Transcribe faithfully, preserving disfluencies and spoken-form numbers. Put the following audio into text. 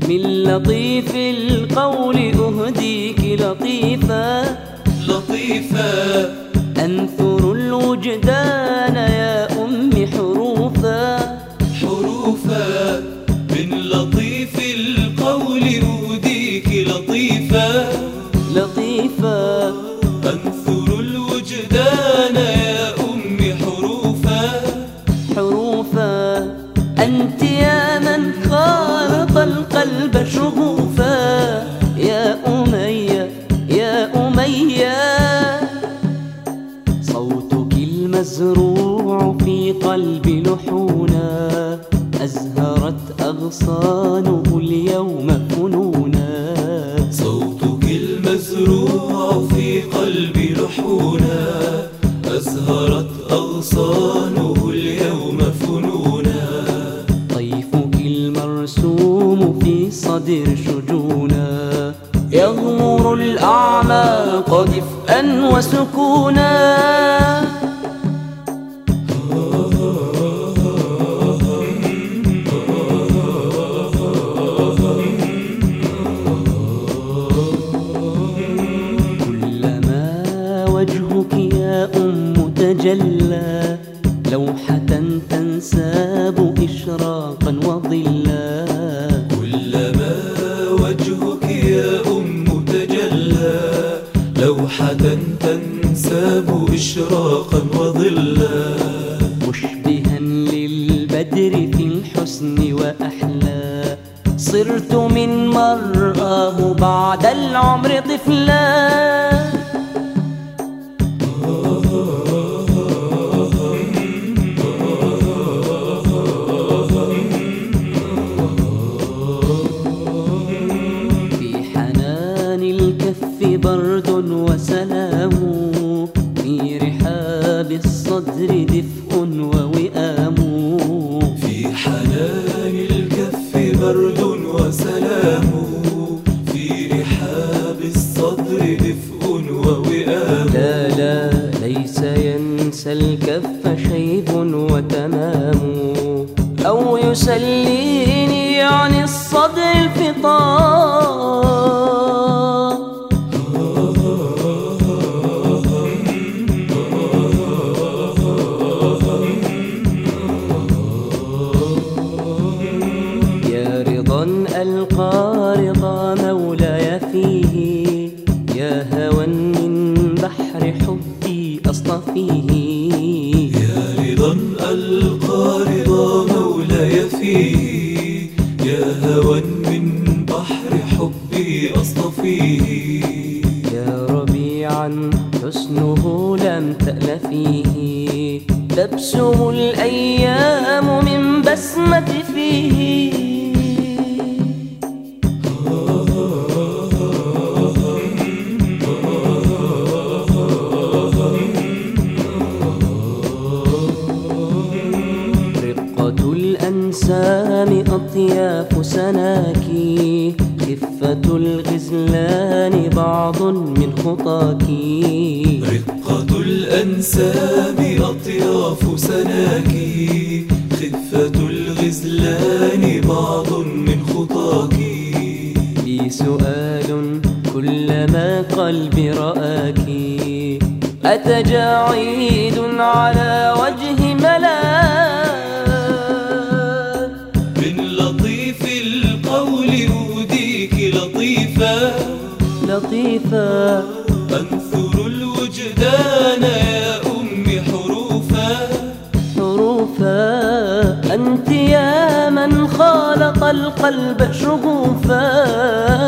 من لطيف القول أهديك لطيفا لطيفا أنثر الوجدان يا أمي حروفا حروفا من لطيف القول أهديك لطيفا لطيفا أنثر الوجدان يا أمي حروفا حروفا أنت يا من خالط القلب شغوفا يا أمية يا أمية صوتك المزروع في قلبي لحونا أزهرت أغصانه اليوم فنونا صوتك المزروع في قلبي لحونا أزهرت أغصانه اليوم فنونا طيفك المرسوم في صدر شجونا يغمر الأعماق دفئا وسكونا كلما وجهك يا أم تجلى لوحة تنساب إشراقا وظلا كلما وجهك يا أم تجلى لوحة تنساب إشراقا وظلا مشبها للبدر في الحسن وأحلى صرت من مرآه بعد العمر طفلا برد وسلام في رحاب الصدر دفء ووئام في حنان الكف برد وسلام في رحاب الصدر دفء ووئام لا لا ليس ينسى الكف شيب وتمام أو يسليني عن الصدر الفطام ألقى رضا مولاي فيه يا هوى من بحر حبي أصطفيه يا رضا ألقى رضا مولاي فيه يا هوى من بحر حبي أصطفيه يا ربيعا حسنه لم تأل فيه تبسم الأيام من بسمة فيه الأنسام أطياف سناكي خفة الغزلان بعض من خطاكي رقة الأنسام أطياف سناكي خفة الغزلان بعض من خطاكي لي سؤال كلما قلبي رآكي أتجاعيد على وجه ملاك لطيفا لطيفا أنثر الوجدان يا أمي حروفا حروفا أنت يا من خالط القلب شغوفا